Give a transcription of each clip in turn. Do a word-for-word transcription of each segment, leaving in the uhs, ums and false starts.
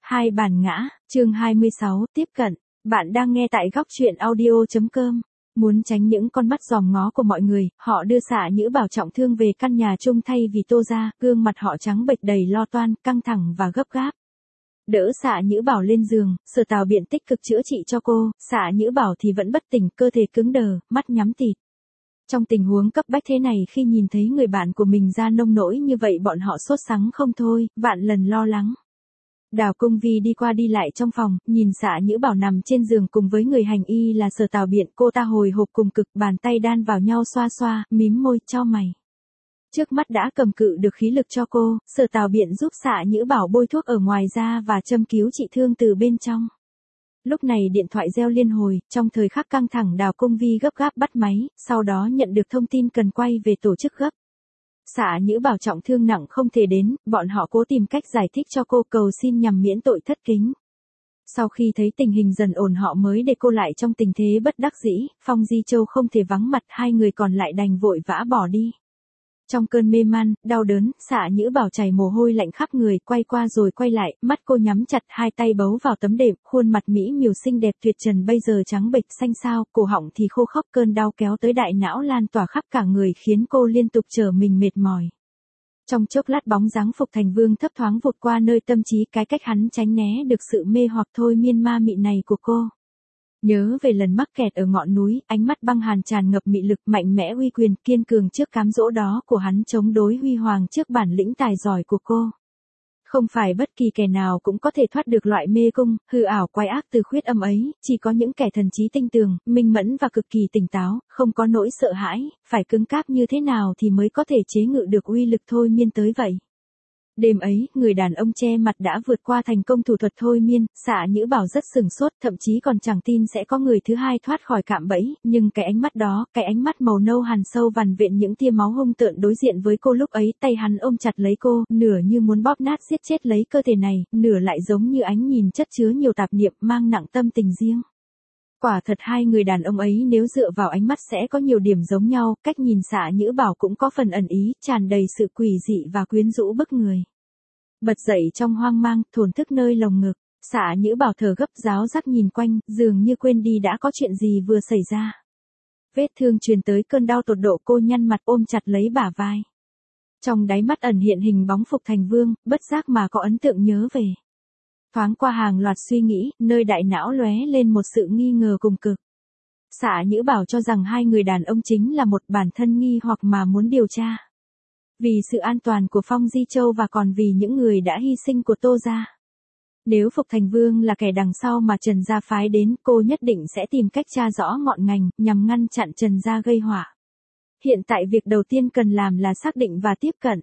Hai bản ngã, chương hai mươi sáu, tiếp cận. Bạn đang nghe tại góc truyện audio chấm com. Muốn tránh những con mắt dòm ngó của mọi người, họ đưa Xạ Nhữ Bảo trọng thương về căn nhà chung thay vì Tô ra, gương mặt họ trắng bệch đầy lo toan, căng thẳng và gấp gáp. Đỡ Xạ Nhữ Bảo lên giường, Sở Tào Biện tích cực chữa trị cho cô, Xạ Nhữ Bảo thì vẫn bất tỉnh, cơ thể cứng đờ, mắt nhắm tịt. Trong tình huống cấp bách thế này, khi nhìn thấy người bạn của mình ra nông nỗi như vậy, bọn họ sốt sắng không thôi, vạn lần lo lắng. Đào Công Vi đi qua đi lại trong phòng, nhìn Xạ Nhữ Bảo nằm trên giường cùng với người hành y là Sở Tào Biện, cô ta hồi hộp cùng cực, bàn tay đan vào nhau xoa xoa, mím môi, chau mày. Trước mắt đã cầm cự được khí lực cho cô, Sở Tào Biện giúp Xạ Nhữ Bảo bôi thuốc ở ngoài da và châm cứu trị thương từ bên trong. Lúc này điện thoại reo liên hồi, trong thời khắc căng thẳng Đào Công Vi gấp gáp bắt máy, sau đó nhận được thông tin cần quay về tổ chức gấp. Xạ Nhữ Bảo trọng thương nặng không thể đến, bọn họ cố tìm cách giải thích cho cô, cầu xin nhằm miễn tội thất kính. Sau khi thấy tình hình dần ổn họ mới để cô lại trong tình thế bất đắc dĩ, Phong Di Châu không thể vắng mặt, hai người còn lại đành vội vã bỏ đi. Trong cơn mê man, đau đớn, Xạ Nhữ Bảo chảy mồ hôi lạnh khắp người, quay qua rồi quay lại, mắt cô nhắm chặt, hai tay bấu vào tấm đệm, khuôn mặt mỹ miều xinh đẹp tuyệt trần bây giờ trắng bệch xanh xao, cổ họng thì khô khốc, cơn đau kéo tới đại não lan tỏa khắp cả người khiến cô liên tục trở mình mệt mỏi. Trong chốc lát bóng dáng Phục Thành Vương thấp thoáng vụt qua nơi tâm trí, cái cách hắn tránh né được sự mê hoặc thôi miên ma mị này của cô. Nhớ về lần mắc kẹt ở ngọn núi, ánh mắt băng hàn tràn ngập mị lực, mạnh mẽ uy quyền, kiên cường trước cám dỗ đó của hắn, chống đối huy hoàng trước bản lĩnh tài giỏi của cô. Không phải bất kỳ kẻ nào cũng có thể thoát được loại mê cung, hư ảo quái ác từ khuyết âm ấy, chỉ có những kẻ thần trí tinh tường, minh mẫn và cực kỳ tỉnh táo, không có nỗi sợ hãi, phải cứng cáp như thế nào thì mới có thể chế ngự được uy lực thôi miên tới vậy. Đêm ấy, người đàn ông che mặt đã vượt qua thành công thủ thuật thôi miên, Xạ Nhữ Bảo rất sừng sốt, thậm chí còn chẳng tin sẽ có người thứ hai thoát khỏi cạm bẫy, nhưng cái ánh mắt đó, cái ánh mắt màu nâu hằn sâu vằn vện những tia máu hung tợn đối diện với cô lúc ấy, tay hắn ôm chặt lấy cô, nửa như muốn bóp nát giết chết lấy cơ thể này, nửa lại giống như ánh nhìn chất chứa nhiều tạp niệm, mang nặng tâm tình riêng. Quả thật hai người đàn ông ấy nếu dựa vào ánh mắt sẽ có nhiều điểm giống nhau, cách nhìn Xạ Nhữ Bảo cũng có phần ẩn ý, tràn đầy sự quỷ dị và quyến rũ bức người. Bật dậy trong hoang mang, thổn thức nơi lồng ngực, Xạ Nhữ Bảo thở gấp, ráo rắc nhìn quanh, dường như quên đi đã có chuyện gì vừa xảy ra. Vết thương truyền tới cơn đau tột độ, cô nhăn mặt ôm chặt lấy bả vai. Trong đáy mắt ẩn hiện hình bóng Phục Thành Vương, bất giác mà có ấn tượng nhớ về. Thoáng qua hàng loạt suy nghĩ, nơi đại não lóe lên một sự nghi ngờ cùng cực. Xạ Nhữ Bảo cho rằng hai người đàn ông chính là một bản thân nghi hoặc mà muốn điều tra. Vì sự an toàn của Phong Di Châu và còn vì những người đã hy sinh của Tô gia. Nếu Phục Thành Vương là kẻ đằng sau mà Trần gia phái đến, cô nhất định sẽ tìm cách tra rõ ngọn ngành, nhằm ngăn chặn Trần gia gây họa. Hiện tại việc đầu tiên cần làm là xác định và tiếp cận.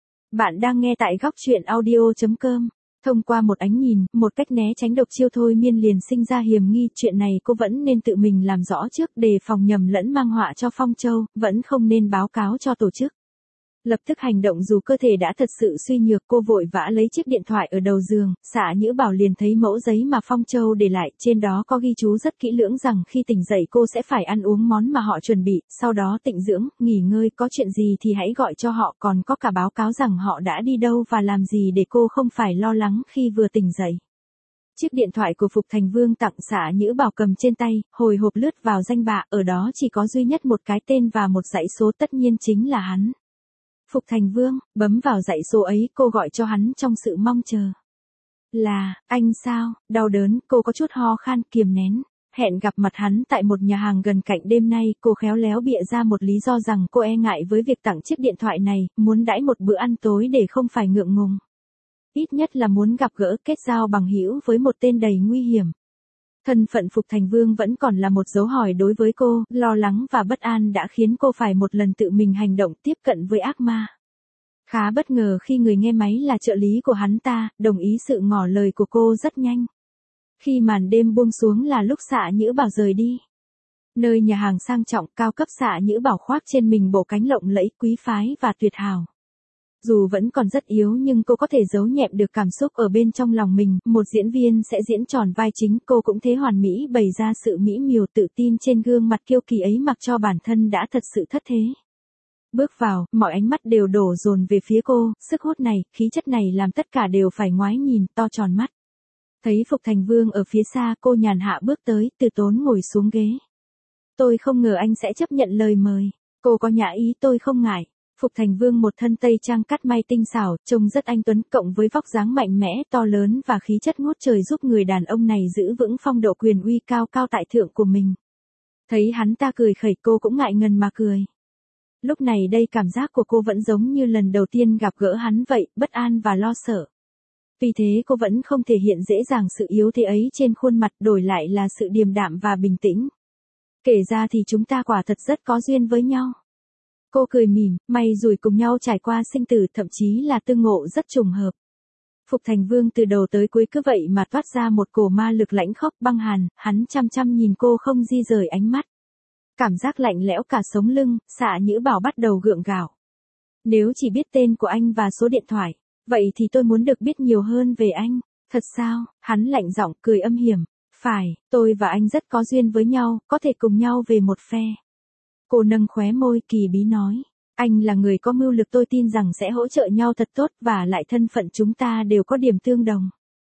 Bạn đang nghe tại góc truyện audio chấm com. Thông qua một ánh nhìn, một cách né tránh độc chiêu thôi miên liền sinh ra hiềm nghi, chuyện này cô vẫn nên tự mình làm rõ trước, đề phòng nhầm lẫn mang họa cho Phong Châu, vẫn không nên báo cáo cho tổ chức. Lập tức hành động dù cơ thể đã thật sự suy nhược, cô vội vã lấy chiếc điện thoại ở đầu giường, Xạ Nhữ Bảo liền thấy mẫu giấy mà Phong Châu để lại, trên đó có ghi chú rất kỹ lưỡng rằng khi tỉnh dậy cô sẽ phải ăn uống món mà họ chuẩn bị, sau đó tịnh dưỡng, nghỉ ngơi, có chuyện gì thì hãy gọi cho họ, còn có cả báo cáo rằng họ đã đi đâu và làm gì để cô không phải lo lắng khi vừa tỉnh dậy. Chiếc điện thoại của Phục Thành Vương tặng Xạ Nhữ Bảo cầm trên tay, hồi hộp lướt vào danh bạ, ở đó chỉ có duy nhất một cái tên và một dãy số, tất nhiên chính là hắn. Phục Thành Vương, bấm vào dãy số ấy, cô gọi cho hắn trong sự mong chờ. Là, anh sao, đau đớn, cô có chút ho khan, kiềm nén. Hẹn gặp mặt hắn tại một nhà hàng gần cạnh, đêm nay, cô khéo léo bịa ra một lý do rằng cô e ngại với việc tặng chiếc điện thoại này, muốn đãi một bữa ăn tối để không phải ngượng ngùng. Ít nhất là muốn gặp gỡ, kết giao bằng hữu với một tên đầy nguy hiểm. Thân phận Phục Thành Vương vẫn còn là một dấu hỏi đối với cô, lo lắng và bất an đã khiến cô phải một lần tự mình hành động tiếp cận với ác ma. Khá bất ngờ khi người nghe máy là trợ lý của hắn ta, đồng ý sự ngỏ lời của cô rất nhanh. Khi màn đêm buông xuống là lúc Xạ Nhữ Bảo rời đi. Nơi nhà hàng sang trọng cao cấp, Xạ Nhữ Bảo khoác trên mình bộ cánh lộng lẫy, quý phái và tuyệt hảo. Dù vẫn còn rất yếu nhưng cô có thể giấu nhẹm được cảm xúc ở bên trong lòng mình, một diễn viên sẽ diễn tròn vai chính, cô cũng thế hoàn mỹ bày ra sự mỹ miều tự tin trên gương mặt kiêu kỳ ấy, mặc cho bản thân đã thật sự thất thế. Bước vào, mọi ánh mắt đều đổ dồn về phía cô, sức hút này, khí chất này làm tất cả đều phải ngoái nhìn, to tròn mắt. Thấy Phục Thành Vương ở phía xa, cô nhàn hạ bước tới, từ tốn ngồi xuống ghế. Tôi không ngờ anh sẽ chấp nhận lời mời. Cô có nhã ý tôi không ngại. Phục Thành Vương một thân tây trang cắt may tinh xảo, trông rất anh tuấn, cộng với vóc dáng mạnh mẽ, to lớn và khí chất ngút trời giúp người đàn ông này giữ vững phong độ quyền uy cao cao tại thượng của mình. Thấy hắn ta cười khẩy, cô cũng ngại ngần mà cười. Lúc này đây cảm giác của cô vẫn giống như lần đầu tiên gặp gỡ hắn vậy, bất an và lo sợ. Vì thế cô vẫn không thể hiện dễ dàng sự yếu thế ấy trên khuôn mặt, đổi lại là sự điềm đạm và bình tĩnh. Kể ra thì chúng ta quả thật rất có duyên với nhau. Cô cười mỉm, may rủi cùng nhau trải qua sinh tử, thậm chí là tương ngộ rất trùng hợp. Phục Thành Vương từ đầu tới cuối cứ vậy mà toát ra một cổ ma lực lãnh khốc băng hàn, hắn chăm chăm nhìn cô không di rời ánh mắt. Cảm giác lạnh lẽo cả sống lưng, Xạ Nhữ Bảo bắt đầu gượng gạo. Nếu chỉ biết tên của anh và số điện thoại, vậy thì tôi muốn được biết nhiều hơn về anh. Thật sao? Hắn lạnh giọng cười âm hiểm. Phải, tôi và anh rất có duyên với nhau, có thể cùng nhau về một phe. Cô nâng khóe môi kỳ bí nói. Anh là người có mưu lực, tôi tin rằng sẽ hỗ trợ nhau thật tốt, và lại thân phận chúng ta đều có điểm tương đồng.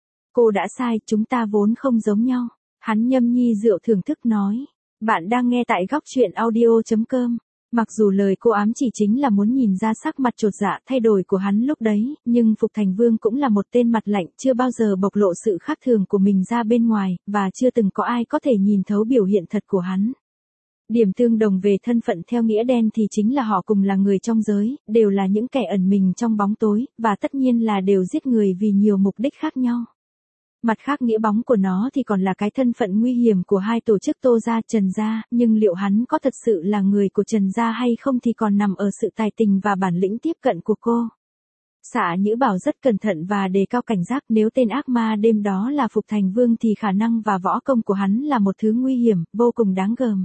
Cô đã sai, chúng ta vốn không giống nhau. Hắn nhâm nhi rượu thưởng thức nói. Bạn đang nghe tại góc truyện audio chấm com. Mặc dù lời cô ám chỉ chính là muốn nhìn ra sắc mặt chột dạ thay đổi của hắn lúc đấy, nhưng Phục Thành Vương cũng là một tên mặt lạnh, chưa bao giờ bộc lộ sự khác thường của mình ra bên ngoài, và chưa từng có ai có thể nhìn thấu biểu hiện thật của hắn. Điểm tương đồng về thân phận theo nghĩa đen thì chính là họ cùng là người trong giới, đều là những kẻ ẩn mình trong bóng tối, và tất nhiên là đều giết người vì nhiều mục đích khác nhau. Mặt khác nghĩa bóng của nó thì còn là cái thân phận nguy hiểm của hai tổ chức Tô gia, Trần gia, nhưng liệu hắn có thật sự là người của Trần gia hay không thì còn nằm ở sự tài tình và bản lĩnh tiếp cận của cô. Xạ Nhữ Bảo rất cẩn thận và đề cao cảnh giác, nếu tên ác ma đêm đó là Phục Thành Vương thì khả năng và võ công của hắn là một thứ nguy hiểm, vô cùng đáng gờm.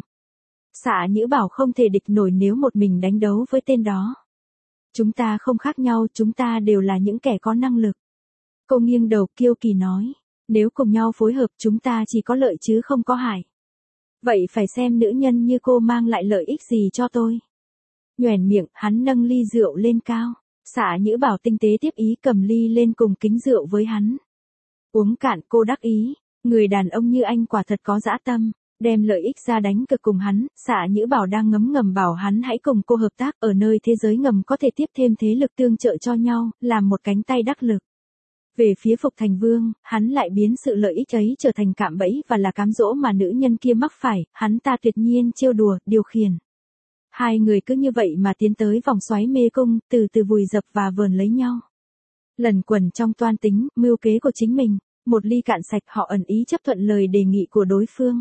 Xạ Nhữ Bảo không thể địch nổi nếu một mình đánh đấu với tên đó. Chúng ta không khác nhau, chúng ta đều là những kẻ có năng lực. Cô nghiêng đầu kiêu kỳ nói. Nếu cùng nhau phối hợp chúng ta chỉ có lợi chứ không có hại. Vậy phải xem nữ nhân như cô mang lại lợi ích gì cho tôi. Nhoẻn miệng, hắn nâng ly rượu lên cao. Xạ Nhữ Bảo tinh tế tiếp ý cầm ly lên cùng kính rượu với hắn. Uống cạn, cô đắc ý. Người đàn ông như anh quả thật có dã tâm. Đem lợi ích ra đánh cực cùng hắn. Xạ Nhữ Bảo đang ngấm ngầm bảo hắn hãy cùng cô hợp tác, ở nơi thế giới ngầm có thể tiếp thêm thế lực tương trợ cho nhau, làm một cánh tay đắc lực. Về phía Phục Thành Vương, hắn lại biến sự lợi ích ấy trở thành cạm bẫy và là cám dỗ mà nữ nhân kia mắc phải, hắn ta tuyệt nhiên trêu đùa, điều khiển. Hai người cứ như vậy mà tiến tới vòng xoáy mê cung, từ từ vùi dập và vờn lấy nhau. Lần quần trong toan tính, mưu kế của chính mình, một ly cạn sạch họ ẩn ý chấp thuận lời đề nghị của đối phương.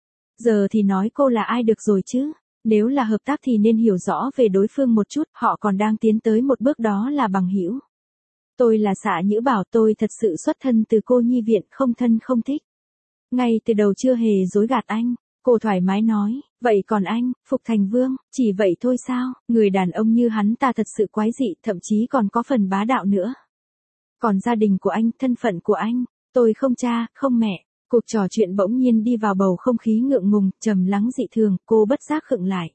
Giờ thì nói cô là ai được rồi chứ, nếu là hợp tác thì nên hiểu rõ về đối phương một chút, họ còn đang tiến tới một bước đó là bằng hữu. Tôi là Xạ Nhữ Bảo, tôi thật sự xuất thân từ cô nhi viện, không thân không thích. Ngay từ đầu chưa hề dối gạt anh, cô thoải mái nói, vậy còn anh, Phục Thành Vương, chỉ vậy thôi sao, người đàn ông như hắn ta thật sự quái dị, thậm chí còn có phần bá đạo nữa. Còn gia đình của anh, thân phận của anh, tôi không cha, không mẹ. Cuộc trò chuyện bỗng nhiên đi vào bầu không khí ngượng ngùng, trầm lắng dị thường, cô bất giác khựng lại.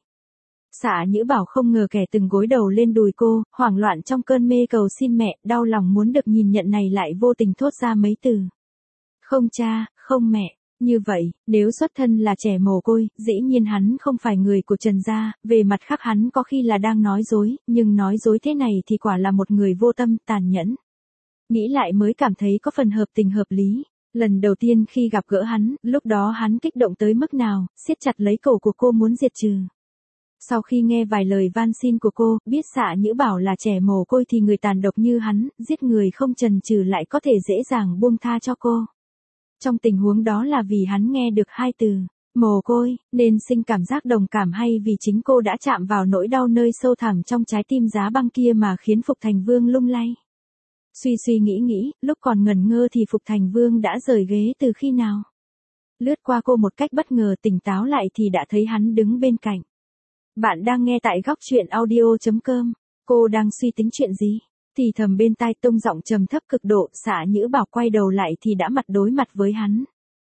Xạ Nhữ Bảo không ngờ kẻ từng gối đầu lên đùi cô, hoảng loạn trong cơn mê cầu xin mẹ, đau lòng muốn được nhìn nhận này lại vô tình thốt ra mấy từ. Không cha, không mẹ. Như vậy, nếu xuất thân là trẻ mồ côi, dĩ nhiên hắn không phải người của Trần gia, về mặt khác hắn có khi là đang nói dối, nhưng nói dối thế này thì quả là một người vô tâm, tàn nhẫn. Nghĩ lại mới cảm thấy có phần hợp tình hợp lý. Lần đầu tiên khi gặp gỡ hắn, lúc đó hắn kích động tới mức nào, siết chặt lấy cổ của cô muốn diệt trừ. Sau khi nghe vài lời van xin của cô, biết Xạ Nhữ Bảo là trẻ mồ côi thì người tàn độc như hắn, giết người không chần chừ lại có thể dễ dàng buông tha cho cô. Trong tình huống đó là vì hắn nghe được hai từ, mồ côi, nên sinh cảm giác đồng cảm hay vì chính cô đã chạm vào nỗi đau nơi sâu thẳm trong trái tim giá băng kia mà khiến Phục Thành Vương lung lay. Suy suy nghĩ nghĩ, lúc còn ngẩn ngơ thì Phục Thành Vương đã rời ghế từ khi nào. Lướt qua cô một cách bất ngờ, tỉnh táo lại thì đã thấy hắn đứng bên cạnh. Bạn đang nghe tại góc truyện audio chấm com. Cô đang suy tính chuyện gì? Thì thầm bên tai, tông giọng trầm thấp cực độ. Xạ Nhữ Bảo quay đầu lại thì đã mặt đối mặt với hắn.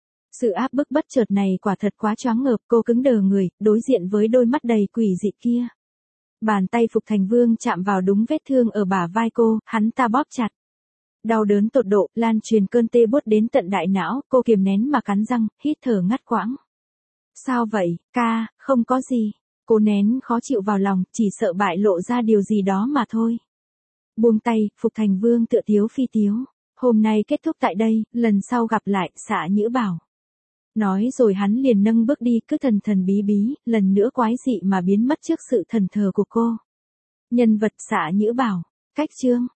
Sự áp bức bất chợt này quả thật quá choáng ngợp, cô cứng đờ người, đối diện với đôi mắt đầy quỷ dị kia. Bàn tay Phục Thành Vương chạm vào đúng vết thương ở bả vai cô, hắn ta bóp chặt. Đau đớn tột độ, lan truyền cơn tê buốt đến tận đại não, cô kiềm nén mà cắn răng, hít thở ngắt quãng. Sao vậy, ca, không có gì. Cô nén khó chịu vào lòng, chỉ sợ bại lộ ra điều gì đó mà thôi. Buông tay, Phục Thành Vương tựa tiếu phi tiếu. Hôm nay kết thúc tại đây, lần sau gặp lại, Xạ Nhữ bảo. Nói rồi hắn liền nâng bước đi, cứ thần thần bí bí, lần nữa quái dị mà biến mất trước sự thần thờ của cô. Nhân vật Xạ Nhữ bảo. Cách chương.